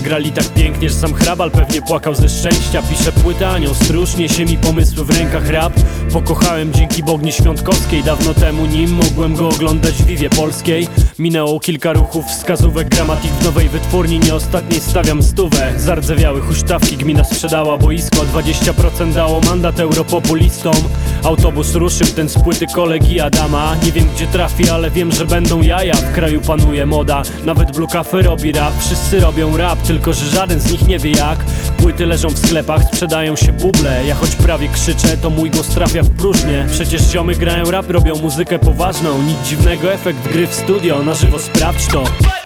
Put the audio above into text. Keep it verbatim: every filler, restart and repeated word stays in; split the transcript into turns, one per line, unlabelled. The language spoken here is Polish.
grali tak pięknie, że sam hrabal pewnie płakał ze szczęścia. Piszę płytę, anioł stróż, niesie mi pomysły w rękach rap. Pokochałem dzięki Bogni Świątkowskiej, dawno temu nim mogłem go oglądać w Wiwie Polskiej. Minęło kilka ruchów, wskazówek, gramatik w nowej wytwórni, nie ostatniej stawiam stówę. Zardzewiały huśtawki, gmina sprzedała boisko, dwadzieścia procent dało mandat europopulistom. Autobus ruszył, ten z płyty kolegi Adama. Nie wiem gdzie trafi, ale wiem, że będą jaja. W kraju panuje moda, nawet Blue Cafe robi rap. Wszyscy robią rap, tylko że żaden z nich nie wie jak. Płyty leżą w sklepach, sprzedają się buble. Ja choć prawie krzyczę, to mój głos trafia w próżnię. Przecież ziomy grają rap, robią muzykę poważną. Nic dziwnego, efekt gry w studio, na żywo sprawdź to.